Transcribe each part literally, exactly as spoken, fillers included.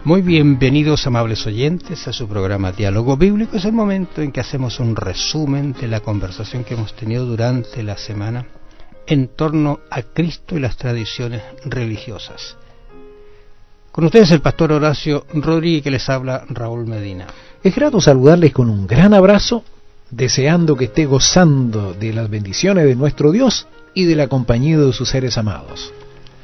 Muy bienvenidos, amables oyentes, a su programa Diálogo Bíblico. Es el momento en que hacemos un resumen de la conversación que hemos tenido durante la semana en torno a Cristo y las tradiciones religiosas. Con ustedes el pastor Horacio Rodríguez, que les habla Raúl Medina. Es grato saludarles con un gran abrazo, deseando que esté gozando de las bendiciones de nuestro Dios y de la compañía de sus seres amados.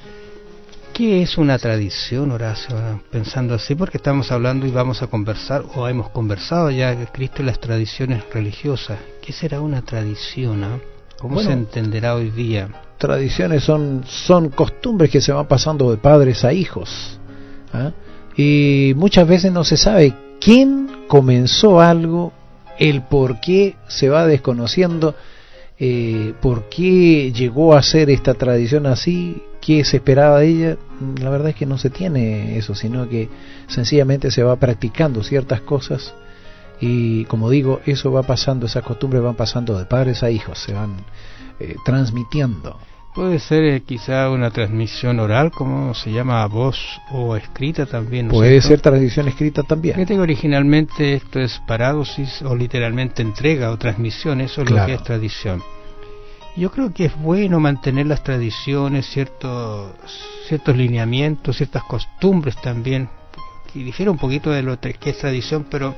¿Qué es una tradición, Horacio? Pensando así, porque estamos hablando y vamos a conversar, o hemos conversado ya, de Cristo y las tradiciones religiosas. ¿Qué será una tradición? ¿eh? ¿Cómo bueno, se entenderá hoy día? Tradiciones son, son costumbres que se van pasando de padres a hijos, ¿eh? Y muchas veces no se sabe quién comenzó algo, el por qué se va desconociendo, eh, por qué llegó a ser esta tradición así, qué se esperaba de ella. La verdad es que no se tiene eso, sino que sencillamente se va practicando ciertas cosas y, como digo, eso va pasando, esas costumbres van pasando de padres a hijos, se van eh, transmitiendo. Puede ser eh, quizá una transmisión oral, como se llama, voz o escrita también, ¿no? Puede ser tradición escrita también. Fíjate que originalmente esto es parádosis o literalmente entrega o transmisión, eso es claro, lo que es tradición. Yo creo que es bueno mantener las tradiciones, ciertos ciertos lineamientos, ciertas costumbres también, que difiere un poquito de lo que es tradición, pero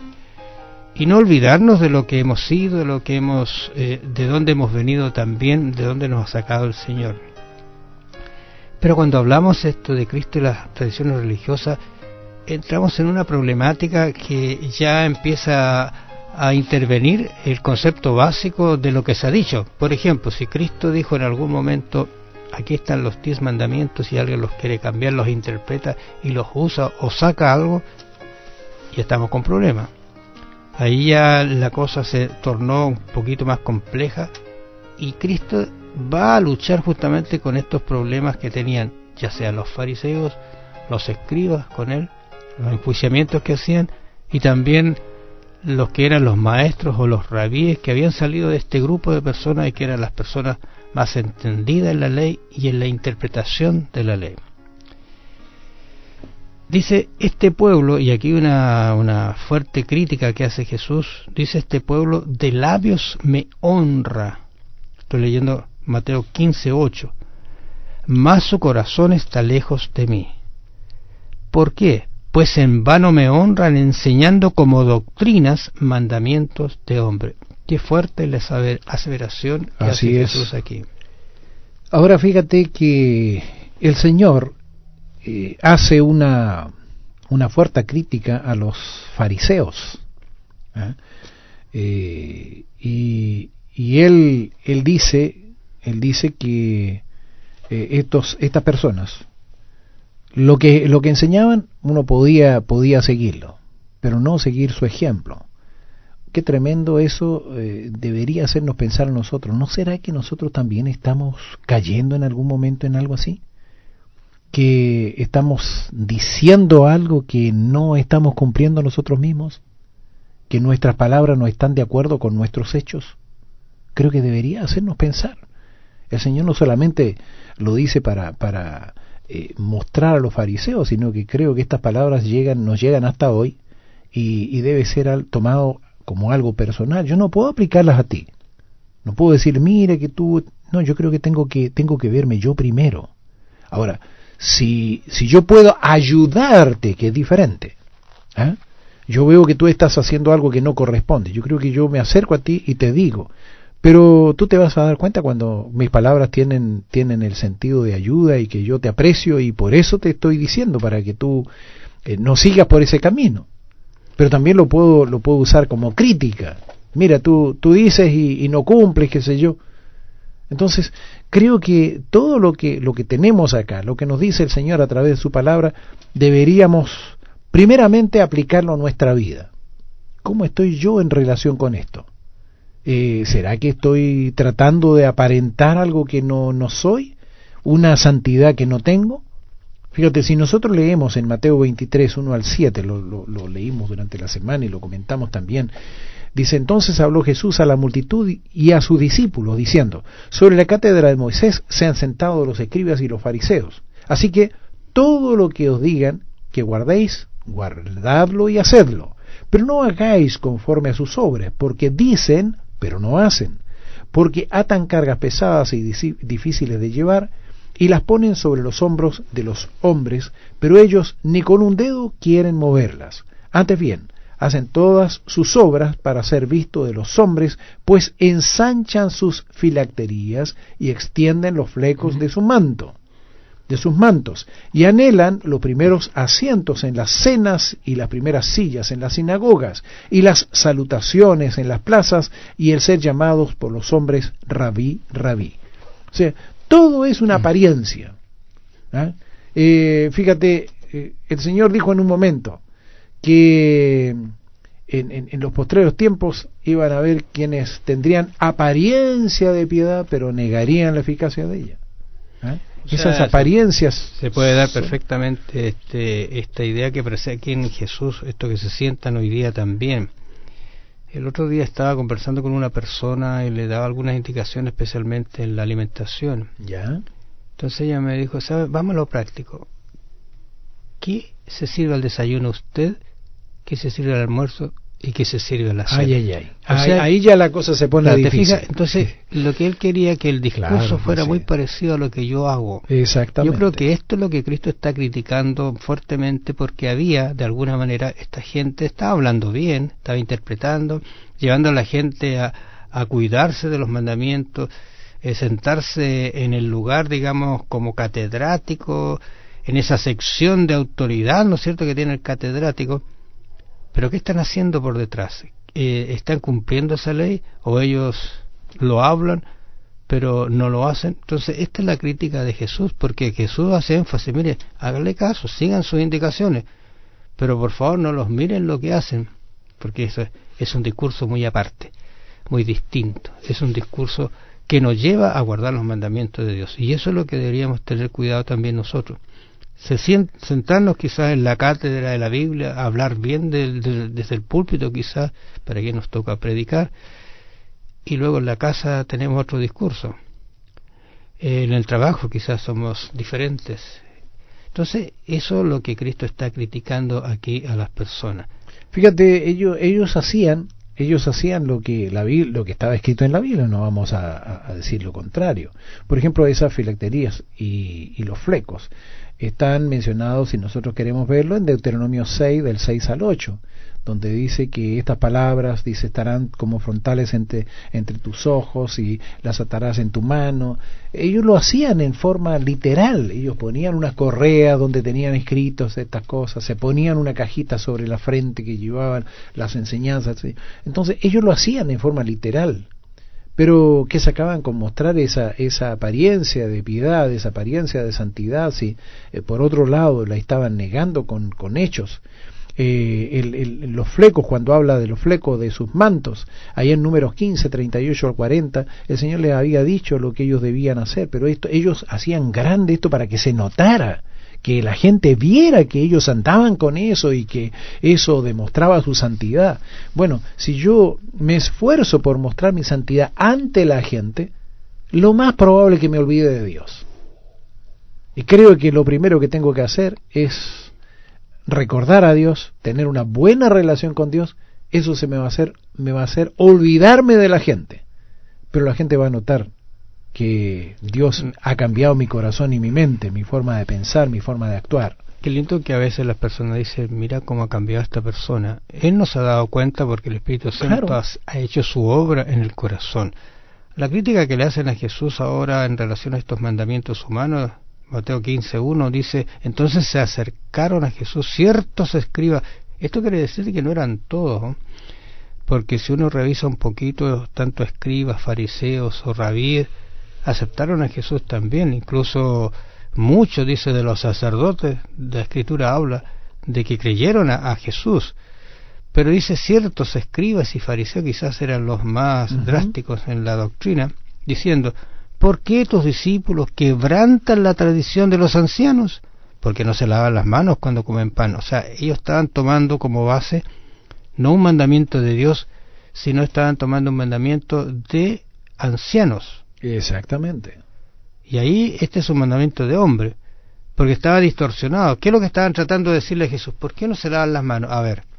y no olvidarnos de lo que hemos sido, de lo que hemos, eh, de dónde hemos venido también, de dónde nos ha sacado el Señor. Pero cuando hablamos esto de Cristo y las tradiciones religiosas, entramos en una problemática que ya empieza a a intervenir el concepto básico de lo que se ha dicho. Por ejemplo, si Cristo dijo en algún momento, aquí están los diez mandamientos, y alguien los quiere cambiar, los interpreta y los usa o saca algo, ya estamos con problemas. Ahí ya la cosa se tornó un poquito más compleja y Cristo va a luchar justamente con estos problemas que tenían, ya sea los fariseos, los escribas con él, los enjuiciamientos que hacían, y también los que eran los maestros o los rabíes que habían salido de este grupo de personas y que eran las personas más entendidas en la ley y en la interpretación de la ley. Dice este pueblo, y aquí una, una fuerte crítica que hace Jesús, dice este pueblo, de labios me honra. Estoy leyendo Mateo quince ocho. Mas su corazón está lejos de mí. ¿Por qué? Pues en vano me honran enseñando como doctrinas mandamientos de hombre. Qué fuerte la aseveración que Así hace es. Jesús aquí. Ahora fíjate que el Señor eh, hace una, una fuerte crítica a los fariseos. ¿eh? Eh, y y él, él dice, él dice que eh, estos, estas personas, Lo que, lo que enseñaban, uno podía, podía seguirlo, pero no seguir su ejemplo. Qué tremendo eso, eh, debería hacernos pensar a nosotros. ¿No será que nosotros también estamos cayendo en algún momento en algo así? ¿Que estamos diciendo algo que no estamos cumpliendo nosotros mismos? ¿Que nuestras palabras no están de acuerdo con nuestros hechos? Creo que debería hacernos pensar. El Señor no solamente lo dice para... para Eh, mostrar a los fariseos, sino que creo que estas palabras llegan, nos llegan hasta hoy y, y debe ser al, tomado como algo personal. Yo no puedo aplicarlas a ti, no puedo decir, mire que tú, no, yo creo que tengo que tengo que verme yo primero. Ahora, si si yo puedo ayudarte, que es diferente, ¿eh? Yo veo que tú estás haciendo algo que no corresponde, yo creo que yo me acerco a ti y te digo, pero tú te vas a dar cuenta cuando mis palabras tienen, tienen el sentido de ayuda y que yo te aprecio, y por eso te estoy diciendo, para que tú eh, no sigas por ese camino. Pero también lo puedo, lo puedo usar como crítica. Mira, tú, tú dices y, y no cumples, qué sé yo. Entonces, creo que todo lo que, lo que tenemos acá, lo que nos dice el Señor a través de su palabra, deberíamos primeramente aplicarlo a nuestra vida. ¿Cómo estoy yo en relación con esto? Eh, ¿Será que estoy tratando de aparentar algo que no, no soy? ¿Una santidad que no tengo? Fíjate, si nosotros leemos en Mateo veintitrés, uno al siete, lo, lo, lo leímos durante la semana y lo comentamos también, dice, entonces habló Jesús a la multitud y a sus discípulos, diciendo, sobre la cátedra de Moisés se han sentado los escribas y los fariseos. Así que todo lo que os digan, que guardéis, guardadlo y hacedlo, pero no hagáis conforme a sus obras, porque dicen, pero no hacen, porque atan cargas pesadas y difíciles de llevar, y las ponen sobre los hombros de los hombres, pero ellos ni con un dedo quieren moverlas. Antes bien, hacen todas sus obras para ser visto de los hombres, pues ensanchan sus filacterías y extienden los flecos de su manto, de sus mantos, y anhelan los primeros asientos en las cenas y las primeras sillas en las sinagogas, y las salutaciones en las plazas, y el ser llamados por los hombres rabí, rabí. O sea, todo es una apariencia. ¿Ah? Eh, fíjate, eh, el Señor dijo en un momento que en, en, en los postreros tiempos iban a haber quienes tendrían apariencia de piedad, pero negarían la eficacia de ella. ¿Ah? Esas sea, apariencias se, se puede dar son... perfectamente este, esta idea que parece aquí en Jesús, esto que se sientan hoy día también. El otro día estaba conversando con una persona y le daba algunas indicaciones, especialmente en la alimentación. ¿Ya? Entonces ella me dijo, ¿sabe? Vamos a lo práctico. ¿Qué se sirve al desayuno usted? ¿Qué se sirve al almuerzo? ¿Y qué se sirve a la cena? Ay, ay, ay. O sea, ahí, ahí ya la cosa se pone claro, difícil. ¿te fijas? Entonces, lo que él quería que el discurso claro, fuera sí. muy parecido a lo que yo hago. Exactamente. Yo creo que esto es lo que Cristo está criticando fuertemente, porque había, de alguna manera, esta gente estaba hablando bien, estaba interpretando, llevando a la gente a, a cuidarse de los mandamientos, eh, sentarse en el lugar, digamos, como catedrático, en esa sección de autoridad, ¿no es cierto?, que tiene el catedrático. Pero ¿qué están haciendo por detrás? Eh, ¿Están cumpliendo esa ley o ellos lo hablan pero no lo hacen? Entonces esta es la crítica de Jesús, porque Jesús hace énfasis, mire, háganle caso, sigan sus indicaciones, pero por favor no los miren lo que hacen, porque eso es, es un discurso muy aparte, muy distinto, es un discurso que nos lleva a guardar los mandamientos de Dios, y eso es lo que deberíamos tener cuidado también nosotros. Se sient, sentarnos quizás en la cátedra de la Biblia, hablar bien del, del, desde el púlpito quizás, para que nos toca predicar, y luego en la casa tenemos otro discurso. Eh, en el trabajo quizás somos diferentes. Entonces, eso es lo que Cristo está criticando aquí a las personas. Fíjate, ellos ellos hacían ellos hacían lo que la lo que estaba escrito en la Biblia, no vamos a, a decir lo contrario. Por ejemplo, esas filacterías y, y los flecos están mencionados, si nosotros queremos verlo, en Deuteronomio seis, del seis al ocho, donde dice que estas palabras, dice, estarán como frontales entre, entre tus ojos y las atarás en tu mano. Ellos lo hacían en forma literal, ellos ponían una correa donde tenían escritos estas cosas, se ponían una cajita sobre la frente que llevaban las enseñanzas. Entonces ellos lo hacían en forma literal, pero ¿qué sacaban con mostrar esa esa apariencia de piedad, esa apariencia de santidad, si eh, por otro lado la estaban negando con, con hechos? Eh, el, el, los flecos, cuando habla de los flecos de sus mantos, ahí en números quince, treinta y ocho al cuarenta, el Señor les había dicho lo que ellos debían hacer, pero esto, ellos hacían grande esto para que se notara, que la gente viera que ellos andaban con eso y que eso demostraba su santidad. Bueno, si yo me esfuerzo por mostrar mi santidad ante la gente, lo más probable es que me olvide de Dios. Y creo que lo primero que tengo que hacer es recordar a Dios, tener una buena relación con Dios. Eso se me va a hacer, me va a hacer olvidarme de la gente. Pero la gente va a notar que Dios ha cambiado mi corazón y mi mente, mi forma de pensar, mi forma de actuar. Qué lindo que a veces las personas dicen, mira cómo ha cambiado esta persona. Él no se ha dado cuenta porque el Espíritu Santo claro. ha, ha hecho su obra en el corazón. La crítica que le hacen a Jesús ahora en relación a estos mandamientos humanos, Mateo quince uno dice, entonces se acercaron a Jesús ciertos escribas. Esto quiere decir que no eran todos, ¿no? Porque si uno revisa un poquito, tanto escribas, fariseos o rabíes, aceptaron a Jesús también, incluso muchos, dice, de los sacerdotes, la Escritura habla de que creyeron a, a Jesús, pero dice ciertos escribas y fariseos, quizás eran los más uh-huh. drásticos en la doctrina, diciendo, ¿por qué tus discípulos quebrantan la tradición de los ancianos? Porque no se lavan las manos cuando comen pan. O sea, ellos estaban tomando como base no un mandamiento de Dios, sino estaban tomando un mandamiento de ancianos. Exactamente. Y ahí este es un mandamiento de hombre, porque estaba distorsionado. ¿Qué es lo que estaban tratando de decirle a Jesús? ¿Por qué no se lavan las manos? A ver,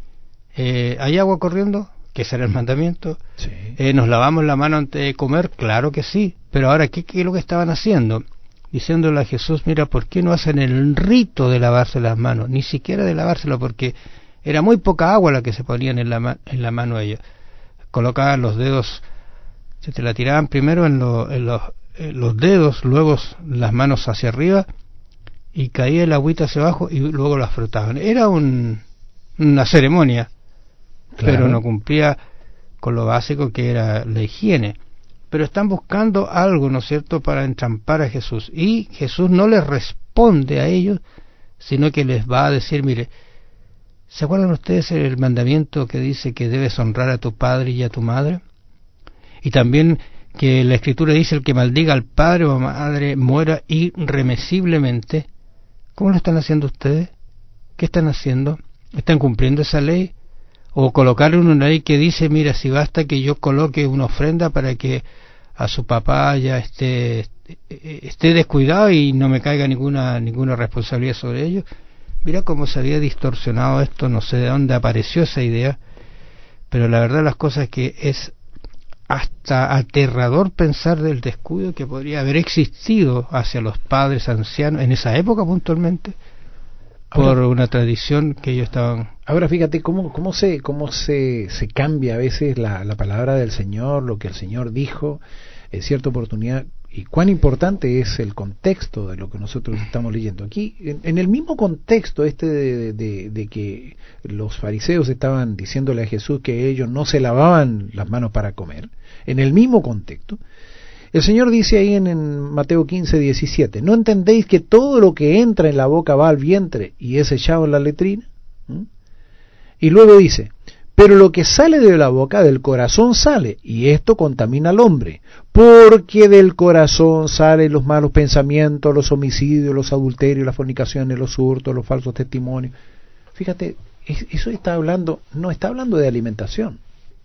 eh, ¿hay agua corriendo? Que ese era el mandamiento. Sí. Eh, ¿Nos lavamos la mano antes de comer? Claro que sí. Pero ahora, ¿qué, qué es lo que estaban haciendo? Diciéndole a Jesús, mira, ¿por qué no hacen el rito de lavarse las manos? Ni siquiera de lavárselo, porque era muy poca agua la que se ponían en la, ma en la mano a ellos. Colocaban los dedos, se te la tiraban primero en, lo, en, los, en los dedos, luego las manos hacia arriba, y caía el agüita hacia abajo y luego las frotaban. Era un, una ceremonia, claro, pero no cumplía con lo básico que era la higiene. Pero están buscando algo, ¿no es cierto?, para entrampar a Jesús. Y Jesús no les responde a ellos, sino que les va a decir, mire, ¿se acuerdan ustedes el mandamiento que dice que debes honrar a tu padre y a tu madre? Y también que la Escritura dice, el que maldiga al padre o madre muera irremisiblemente. ¿Cómo lo están haciendo ustedes? ¿Qué están haciendo? ¿Están cumpliendo esa ley? ¿O colocar una ley que dice, mira, si basta que yo coloque una ofrenda para que a su papá ya esté, esté descuidado y no me caiga ninguna, ninguna responsabilidad sobre ellos? Mira cómo se había distorsionado esto, no sé de dónde apareció esa idea, pero la verdad las cosas es que es hasta aterrador pensar del descuido que podría haber existido hacia los padres ancianos en esa época puntualmente, por ahora, una tradición que ellos estaban... Ahora fíjate cómo, cómo, se, cómo se, se cambia a veces la, la palabra del Señor, lo que el Señor dijo en cierta oportunidad, y cuán importante es el contexto de lo que nosotros estamos leyendo. Aquí, en, en el mismo contexto este de, de, de que los fariseos estaban diciéndole a Jesús que ellos no se lavaban las manos para comer, en el mismo contexto, el Señor dice ahí en, en Mateo quince, diecisiete, ¿no entendéis que todo lo que entra en la boca va al vientre y es echado en la letrina? ¿Mm? Y luego dice, pero lo que sale de la boca del corazón sale, y esto contamina al hombre, porque del corazón salen los malos pensamientos, los homicidios, los adulterios, las fornicaciones, los hurtos, los falsos testimonios. Fíjate, eso está hablando, no está hablando de alimentación,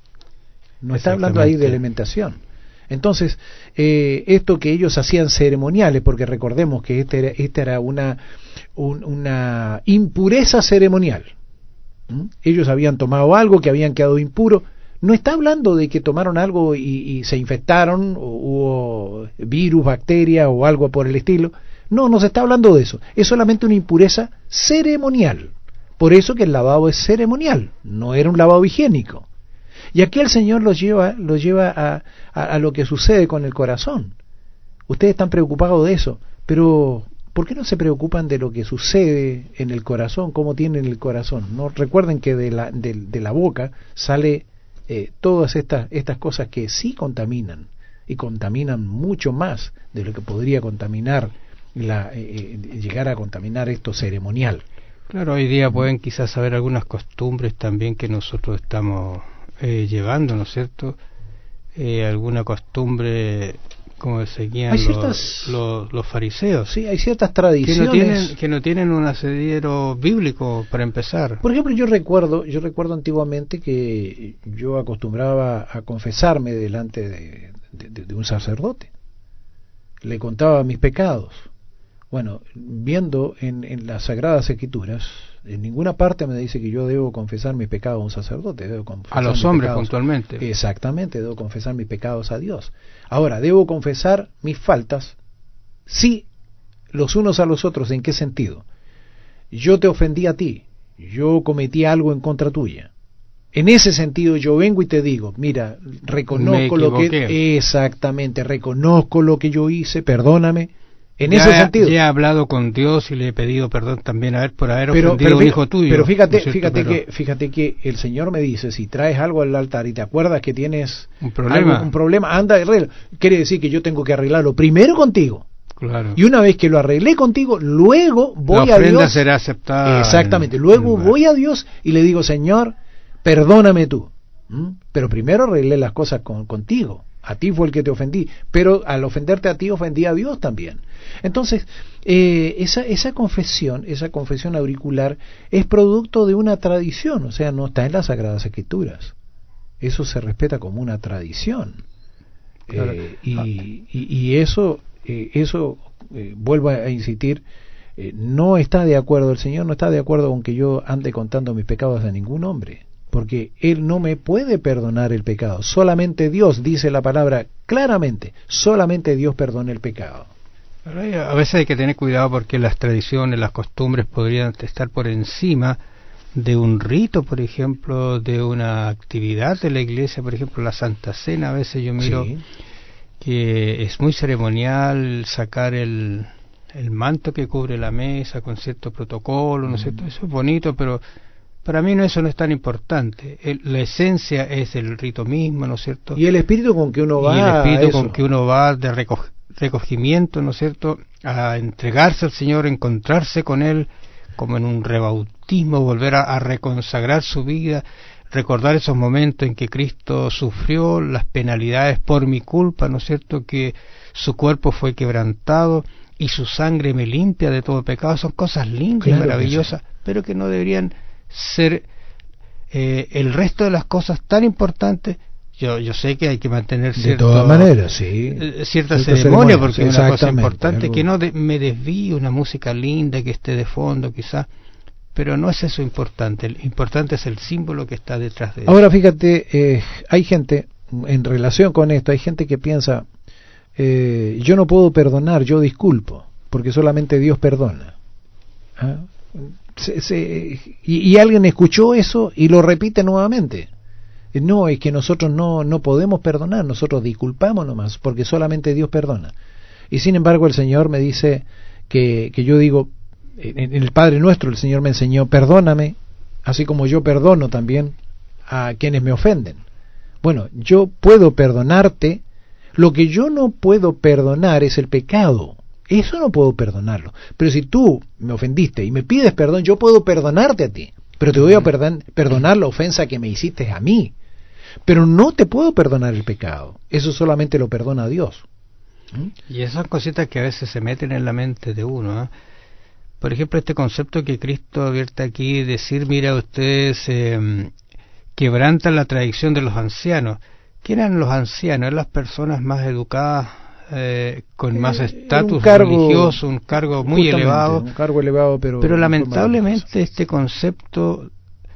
no está hablando ahí de alimentación. Entonces, eh, esto que ellos hacían ceremoniales, porque recordemos que esta era, esta era una, un, una impureza ceremonial. ¿Mm? Ellos habían tomado algo que habían quedado impuro. No está hablando de que tomaron algo y, y se infectaron, o hubo virus, bacteria o algo por el estilo. No, no se está hablando de eso. Es solamente una impureza ceremonial. Por eso que el lavado es ceremonial, no era un lavado higiénico. Y aquí el Señor los lleva, los lleva a, a, a lo que sucede con el corazón. Ustedes están preocupados de eso, pero ¿por qué no se preocupan de lo que sucede en el corazón? ¿Cómo tienen el corazón? No recuerden que de la, de, de la boca sale eh, todas estas, estas cosas que sí contaminan, y contaminan mucho más de lo que podría contaminar, la, eh, llegar a contaminar esto ceremonial. Claro, hoy día pueden quizás haber algunas costumbres también que nosotros estamos eh, llevando, ¿no es cierto? Eh, alguna costumbre como seguían ciertas, los, los, los fariseos. Sí, hay ciertas tradiciones que no tienen, que no tienen un asidero bíblico para empezar. Por ejemplo, yo recuerdo, yo recuerdo antiguamente que yo acostumbraba a confesarme delante de, de, de un sacerdote. Le contaba mis pecados. Bueno, viendo en, en las Sagradas Escrituras, en ninguna parte me dice que yo debo confesar mis pecados a un sacerdote. Debo confesar a los hombres pecados, puntualmente. Exactamente, debo confesar mis pecados a Dios. Ahora, debo confesar mis faltas, sí, los unos a los otros. ¿En qué sentido? Yo te ofendí a ti, yo cometí algo en contra tuya. En ese sentido yo vengo y te digo, mira, reconozco lo que... Exactamente, reconozco lo que yo hice, perdóname. En ya, ese sentido. Ya he hablado con Dios y le he pedido perdón también a él por haber pero, ofendido pero, a un hijo tuyo. Pero fíjate, ¿no es cierto? fíjate pero... que, fíjate que el Señor me dice, si traes algo al altar y te acuerdas que tienes un problema, algo, un problema, anda y arregla. Quiere decir que yo tengo que arreglarlo primero contigo. Claro. Y una vez que lo arreglé contigo, luego voy la a Dios. será aceptada. Exactamente. Luego voy a Dios y le digo, Señor, perdóname tú. ¿Mm? Pero primero arreglé las cosas con, contigo. A ti fue el que te ofendí, pero al ofenderte a ti ofendí a Dios también. Entonces, eh, esa, esa confesión, esa confesión auricular es producto de una tradición, o sea, no está en las Sagradas Escrituras. Eso se respeta como una tradición. Claro. Eh, y, y, y eso, eh, eso eh, vuelvo a insistir, eh, no está de acuerdo, el Señor no está de acuerdo con que yo ande contando mis pecados a ningún hombre, porque Él no me puede perdonar el pecado. Solamente Dios, dice la palabra claramente, solamente Dios perdona el pecado. A veces hay que tener cuidado porque las tradiciones, las costumbres podrían estar por encima de un rito, por ejemplo, de una actividad de la iglesia, por ejemplo, la Santa Cena. A veces yo miro sí. que es muy ceremonial sacar el, el manto que cubre la mesa con cierto protocolo, ¿no es cierto? Eso es bonito, pero para mí no, eso no es tan importante. El, la esencia es el rito mismo, ¿no es cierto? Y el espíritu con que uno va. Y el espíritu con que uno va de recoger recogimiento, ¿no es cierto?, a entregarse al Señor, encontrarse con Él como en un rebautismo, volver a, a reconsagrar su vida, recordar esos momentos en que Cristo sufrió las penalidades por mi culpa, ¿no es cierto?, que su cuerpo fue quebrantado y su sangre me limpia de todo pecado. Son cosas lindas claro y maravillosas, que sí. pero que no deberían ser eh, el resto de las cosas tan importantes. Yo yo sé que hay que mantener cierto, de todas maneras, sí. cierta ceremonia, ceremonia, porque es una cosa importante, algo... que no de, me desvíe una música linda que esté de fondo quizás, pero no es eso importante. El importante es el símbolo que está detrás de eso. Ahora fíjate, eh, hay gente, en relación con esto, hay gente que piensa, eh, yo no puedo perdonar, yo disculpo, porque solamente Dios perdona. ¿Ah? Se, se, y, y alguien escuchó eso y lo repite nuevamente. No, es que nosotros no, no podemos perdonar, nosotros disculpamos nomás, porque solamente Dios perdona. Y sin embargo el Señor me dice que, que yo digo, en el Padre Nuestro el Señor me enseñó, perdóname, así como yo perdono también a quienes me ofenden. Bueno, yo puedo perdonarte, lo que yo no puedo perdonar es el pecado, eso no puedo perdonarlo. Pero si tú me ofendiste y me pides perdón, yo puedo perdonarte a ti, pero te voy a perdon, perdonar la ofensa que me hiciste a mí. Pero no te puedo perdonar el pecado. Eso solamente lo perdona Dios. ¿Mm? Y esas son cositas que a veces se meten en la mente de uno, ¿eh? Por ejemplo, este concepto que Cristo advierte aquí, decir, mira, ustedes eh, quebrantan la tradición de los ancianos. ¿Quién eran los ancianos? Eran las personas más educadas, eh, con más estatus religioso, un cargo muy elevado. Un cargo elevado, pero, pero lamentablemente este concepto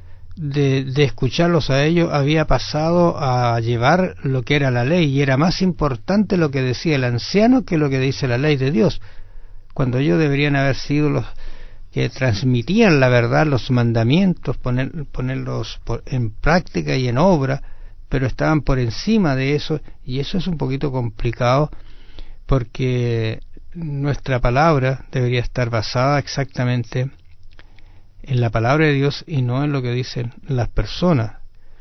De, de escucharlos a ellos había pasado a llevar lo que era la ley, y era más importante lo que decía el anciano que lo que dice la ley de Dios, cuando ellos deberían haber sido los que transmitían la verdad, los mandamientos, poner, ponerlos por, en práctica y en obra, pero estaban por encima de eso, y eso es un poquito complicado porque nuestra palabra debería estar basada exactamente en la palabra de Dios y no en lo que dicen las personas,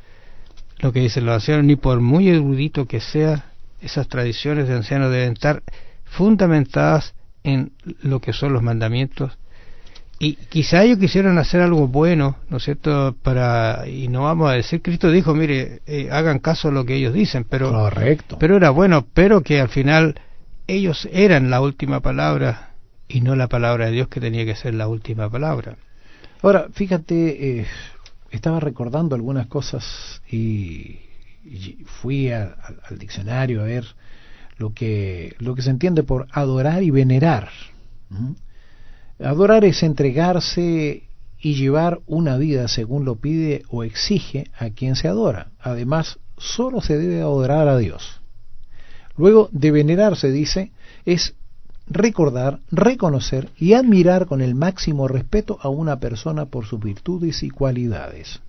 lo que dicen los ancianos. Ni por muy erudito que sea, esas tradiciones de ancianos deben estar fundamentadas en lo que son los mandamientos. Y quizá ellos quisieron hacer algo bueno, ¿no es cierto?, para, y no vamos a decir, Cristo dijo, mire, eh, hagan caso a lo que ellos dicen, pero correcto, pero era bueno, pero que al final ellos eran la última palabra y no la palabra de Dios, que tenía que ser la última palabra. Ahora, fíjate, eh, estaba recordando algunas cosas y, y fui a, a, al diccionario a ver lo que lo que se entiende por adorar y venerar. ¿Mm? Adorar es entregarse y llevar una vida según lo pide o exige a quien se adora. Además, solo se debe adorar a Dios. Luego, de venerar se dice, es recordar, reconocer y admirar con el máximo respeto a una persona por sus virtudes y cualidades.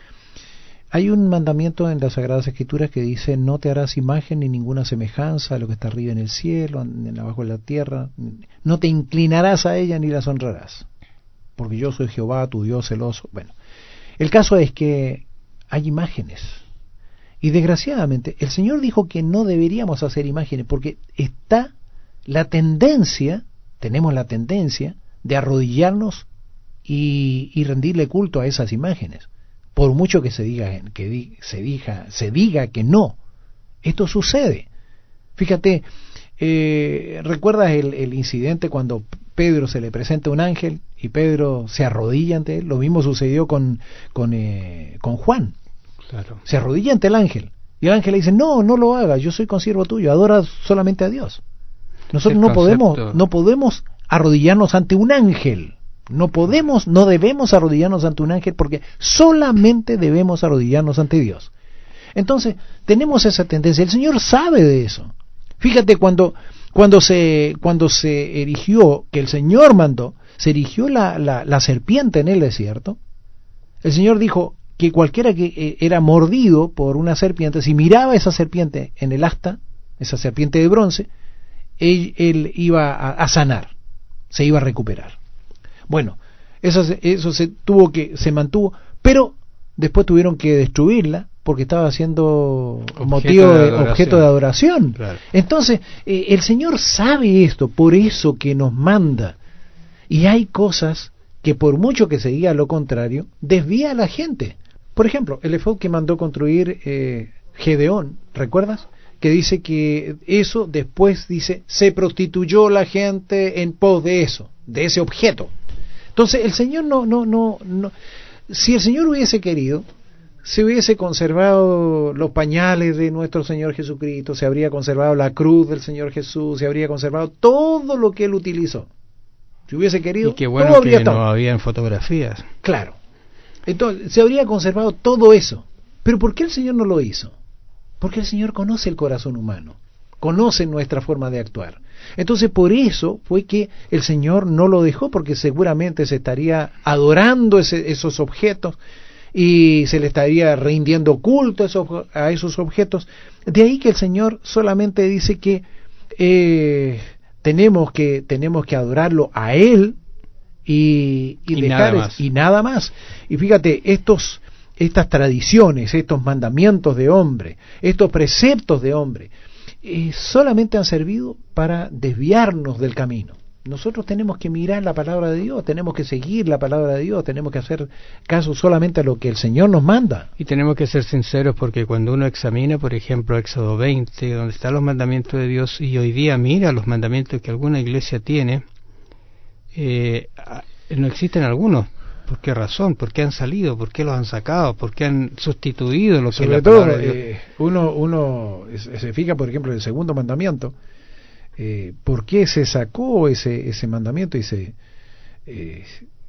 Hay un mandamiento en las Sagradas Escrituras que dice, no te harás imagen ni ninguna semejanza a lo que está arriba en el cielo, en abajo en la tierra, no te inclinarás a ella ni las honrarás, porque yo soy Jehová, tu Dios celoso. Bueno, el caso es que hay imágenes, y desgraciadamente el Señor dijo que no deberíamos hacer imágenes, porque está la tendencia, tenemos la tendencia de arrodillarnos y, y rendirle culto a esas imágenes, por mucho que se diga que di, se diga se diga que no. Esto sucede. Fíjate, eh, ¿recuerdas el, el incidente cuando Pedro se le presenta un ángel y Pedro se arrodilla ante él? Lo mismo sucedió con con, eh, con Juan. Claro. Se arrodilla ante el ángel y el ángel le dice, no, no lo hagas, yo soy consiervo tuyo, adora solamente a Dios. Nosotros no podemos, no podemos arrodillarnos ante un ángel. No podemos, no debemos arrodillarnos ante un ángel, porque solamente debemos arrodillarnos ante Dios. Entonces, tenemos esa tendencia. El Señor sabe de eso. Fíjate, cuando, cuando, se, cuando se erigió, que el Señor mandó, se erigió la, la, la serpiente en el desierto, el Señor dijo que cualquiera que era mordido por una serpiente, si miraba esa serpiente en el asta, esa serpiente de bronce, él, él iba a, a sanar, se iba a recuperar. Bueno, eso, eso se tuvo que, se mantuvo, pero después tuvieron que destruirla porque estaba siendo objeto motivo de, de objeto de adoración. Claro. Entonces, eh, el Señor sabe esto, por eso que nos manda. Y hay cosas que por mucho que se diga lo contrario, desvía a la gente. Por ejemplo, el efod que mandó construir eh, Gedeón, ¿recuerdas? Que dice que eso después, dice, se prostituyó la gente en pos de eso, de ese objeto. Entonces el Señor no, no, no, no, si el Señor hubiese querido, se hubiese conservado los pañales de nuestro Señor Jesucristo, se habría conservado la cruz del Señor Jesús, se habría conservado todo lo que Él utilizó. Si hubiese querido, y qué bueno todo habría que estado. No habían fotografías. Claro. Entonces se habría conservado todo eso. Pero ¿por qué el Señor no lo hizo? Porque el Señor conoce el corazón humano, conoce nuestra forma de actuar. Entonces por eso fue que el Señor no lo dejó, porque seguramente se estaría adorando ese, esos objetos y se le estaría rindiendo culto a esos, a esos objetos. De ahí que el Señor solamente dice que eh, tenemos que tenemos que adorarlo a Él y, y, y dejar nada más. y nada más. Y fíjate, estos estas tradiciones, estos mandamientos de hombre, estos preceptos de hombre, eh, solamente han servido para desviarnos del camino. Nosotros tenemos que mirar la palabra de Dios, tenemos que seguir la palabra de Dios, tenemos que hacer caso solamente a lo que el Señor nos manda. Y tenemos que ser sinceros, porque cuando uno examina, por ejemplo, Éxodo veinte, donde están los mandamientos de Dios, y hoy día mira los mandamientos que alguna iglesia tiene, eh, no existen algunos. ¿Por qué razón? ¿Por qué han salido? ¿Por qué los han sacado? ¿Por qué han sustituido lo que Sobre es la todo, palabra de Dios? Eh, uno, uno se fija, por ejemplo, en el segundo mandamiento. Eh, ¿Por qué se sacó ese, ese mandamiento? Dice, eh,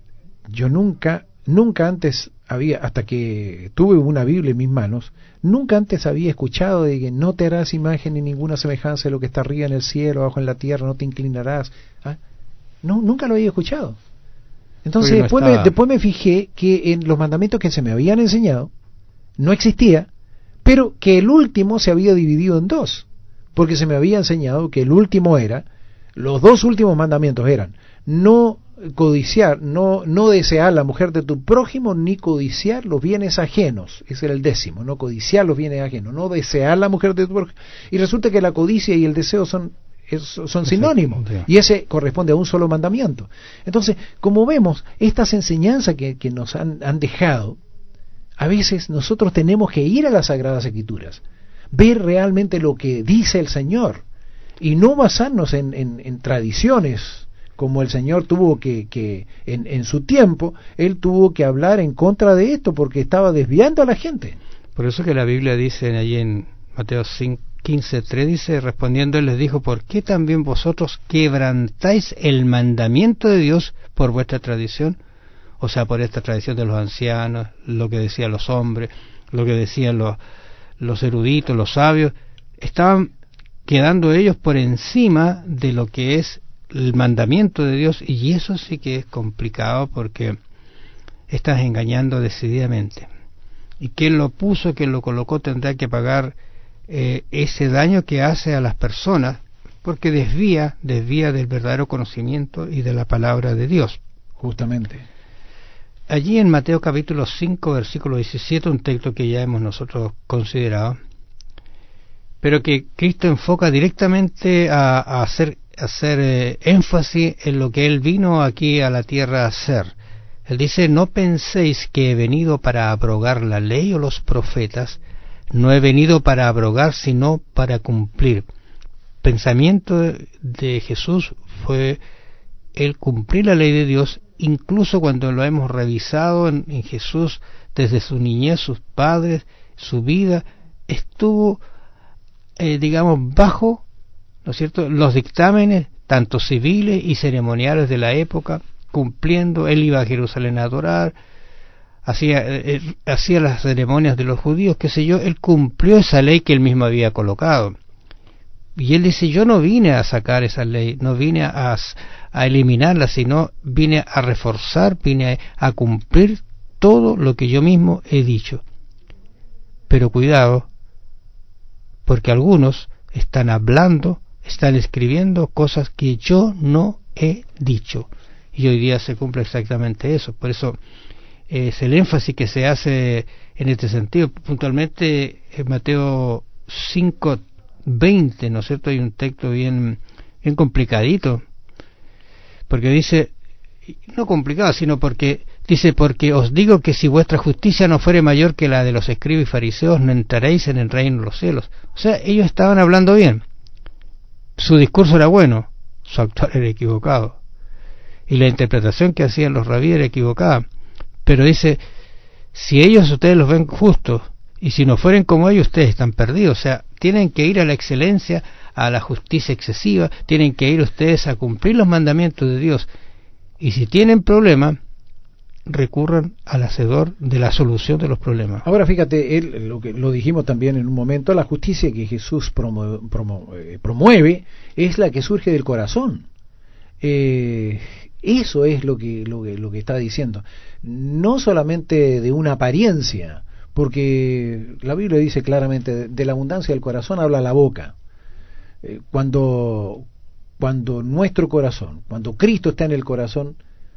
yo nunca, nunca antes había, hasta que tuve una Biblia en mis manos, nunca antes había escuchado de que no te harás imagen ni ninguna semejanza de lo que está arriba en el cielo, abajo en la tierra, no te inclinarás. ¿Ah? No, nunca lo había escuchado. Entonces no después, me, después me fijé que en los mandamientos que se me habían enseñado no existía, pero que el último se había dividido en dos, porque se me había enseñado que el último era, los dos últimos mandamientos eran no codiciar, no, no desear la mujer de tu prójimo, ni codiciar los bienes ajenos. Ese era el décimo, no codiciar los bienes ajenos, no desear la mujer de tu prójimo. Y resulta que la codicia y el deseo son son sinónimos, y ese corresponde a un solo mandamiento. Entonces, como vemos, estas enseñanzas que, que nos han, han dejado, a veces nosotros tenemos que ir a las Sagradas Escrituras, ver realmente lo que dice el Señor, y no basarnos en, en, en tradiciones, como el Señor tuvo que, que en, en su tiempo, Él tuvo que hablar en contra de esto, porque estaba desviando a la gente. Por eso que la Biblia dice allí en Mateo cinco, quince tres, dice, respondiendo él les dijo, ¿por qué también vosotros quebrantáis el mandamiento de Dios por vuestra tradición? O sea, por esta tradición de los ancianos, lo que decían los hombres, lo que decían los, los eruditos, los sabios, estaban quedando ellos por encima de lo que es el mandamiento de Dios, y eso sí que es complicado, porque estás engañando decididamente. Y quien lo puso, quien lo colocó, tendrá que pagar Eh, ese daño que hace a las personas, porque desvía, desvía del verdadero conocimiento y de la palabra de Dios. Justamente. Allí en Mateo capítulo cinco, versículo diecisiete, un texto que ya hemos nosotros considerado, pero que Cristo enfoca directamente a, a hacer, a hacer eh, énfasis en lo que Él vino aquí a la tierra a hacer. Él dice, no penséis que he venido para abrogar la ley o los profetas. No he venido para abrogar, sino para cumplir. Pensamiento de Jesús fue el cumplir la ley de Dios, incluso cuando lo hemos revisado en, en Jesús, desde su niñez, sus padres, su vida, estuvo, eh, digamos, bajo, ¿no es cierto?, los dictámenes tanto civiles y ceremoniales de la época, cumpliendo. Él iba a Jerusalén a adorar, hacía, eh, hacía las ceremonias de los judíos, qué sé yo. Él cumplió esa ley que él mismo había colocado. Y él dice, yo no vine a sacar esa ley, no vine a, a eliminarla, sino vine a reforzar, vine a, a cumplir todo lo que yo mismo he dicho. Pero cuidado, porque algunos están hablando, están escribiendo cosas que yo no he dicho. Y hoy día se cumple exactamente eso. Por eso eh, es el énfasis que se hace en este sentido. Puntualmente en Mateo cinco veinte, ¿no es cierto? Hay un texto bien, bien complicadito, porque dice, no complicado, sino porque dice, porque os digo que si vuestra justicia no fuere mayor que la de los escribas y fariseos, no entraréis en el reino de los cielos. O sea, ellos estaban hablando bien, su discurso era bueno, su actuar era equivocado, y la interpretación que hacían los rabíes era equivocada. Pero dice, si ellos ustedes los ven justos, y si no fueren como ellos, ustedes están perdidos. O sea, tienen que ir a la excelencia, a la justicia excesiva, tienen que ir ustedes a cumplir los mandamientos de Dios. Y si tienen problemas, recurran al hacedor de la solución de los problemas. Ahora fíjate, él, lo que lo dijimos también en un momento, la justicia que Jesús promu, promu, eh, promueve es la que surge del corazón. Eh, eso es lo que, lo que lo que está diciendo. No solamente de una apariencia, porque la Biblia dice claramente, de la abundancia del corazón habla la boca. Eh, cuando, cuando nuestro corazón, cuando Cristo está en el corazón,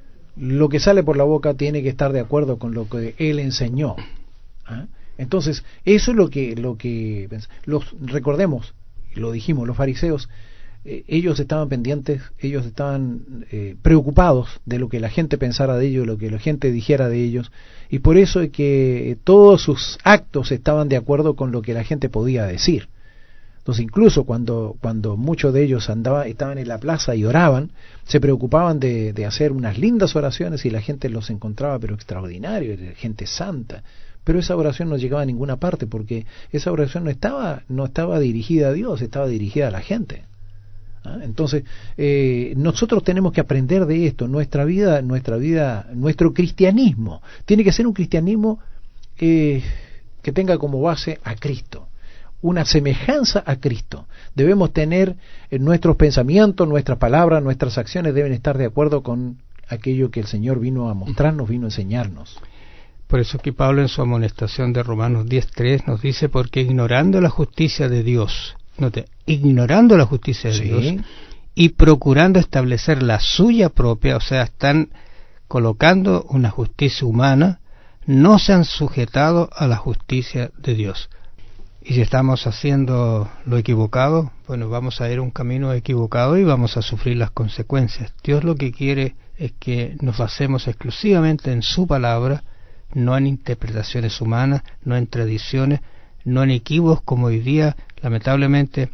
lo que sale por la boca tiene que estar de acuerdo con lo que Él enseñó. ¿Ah? Entonces, eso es lo que, lo que los, recordemos, lo dijimos, los fariseos, eh, ellos estaban pendientes, ellos estaban eh, preocupados de lo que la gente pensara de ellos, de lo que la gente dijera de ellos, y por eso es que todos sus actos estaban de acuerdo con lo que la gente podía decir. Entonces, incluso cuando, cuando muchos de ellos andaban, estaban en la plaza y oraban, se preocupaban de, de hacer unas lindas oraciones y la gente los encontraba pero extraordinarios, gente santa. Pero esa oración no llegaba a ninguna parte porque esa oración no estaba, no estaba dirigida a Dios, estaba dirigida a la gente. ¿Ah? Entonces, eh, nosotros tenemos que aprender de esto. Nuestra vida, nuestra vida, nuestro cristianismo tiene que ser un cristianismo eh, que tenga como base a Cristo, una semejanza a Cristo. Debemos tener eh, nuestros pensamientos, nuestras palabras, nuestras acciones deben estar de acuerdo con aquello que el Señor vino a mostrarnos, vino a enseñarnos. Por eso que Pablo en su amonestación de Romanos diez tres nos dice, porque ignorando la justicia de Dios, note, ignorando la justicia de sí. Dios y procurando establecer la suya propia, o sea, están colocando una justicia humana, no se han sujetado a la justicia de Dios. Y si estamos haciendo lo equivocado, bueno, vamos a ir a un camino equivocado y vamos a sufrir las consecuencias. Dios lo que quiere es que nos basemos exclusivamente en su palabra, no en interpretaciones humanas, no en tradiciones, no en equívocos como hoy día, lamentablemente,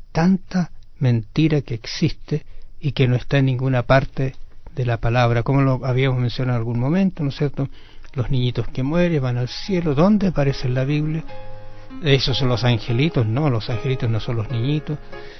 tanta mentira que existe y que no está en ninguna parte de la palabra, como lo habíamos mencionado en algún momento, ¿no es cierto? Los niñitos que mueren van al cielo, ¿dónde aparece en la Biblia? Esos son los angelitos, no, los angelitos no son los niñitos,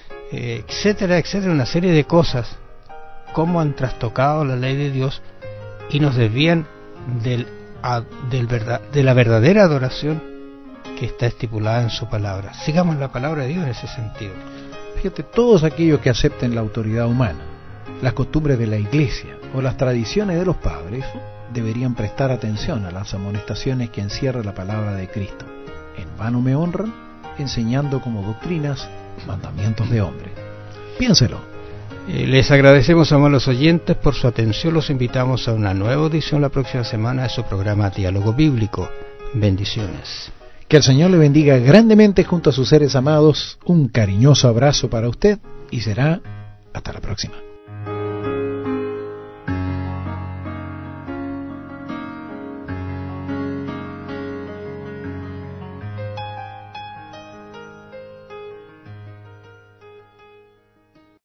eh, etcétera, etcétera, una serie de cosas, cómo han trastocado la ley de Dios y nos desvían del, a, del verdad, de la verdadera adoración que está estipulada en su palabra. Sigamos la palabra de Dios en ese sentido. Fíjate, todos aquellos que acepten la autoridad humana, las costumbres de la iglesia o las tradiciones de los padres, deberían prestar atención a las amonestaciones que encierra la palabra de Cristo. En vano me honran, enseñando como doctrinas mandamientos de hombre. Piénselo. Eh, les agradecemos, amables oyentes, por su atención. Los invitamos a una nueva audición la próxima semana de su programa Diálogo Bíblico. Bendiciones. Que el Señor le bendiga grandemente junto a sus seres amados. Un cariñoso abrazo para usted y será hasta la próxima.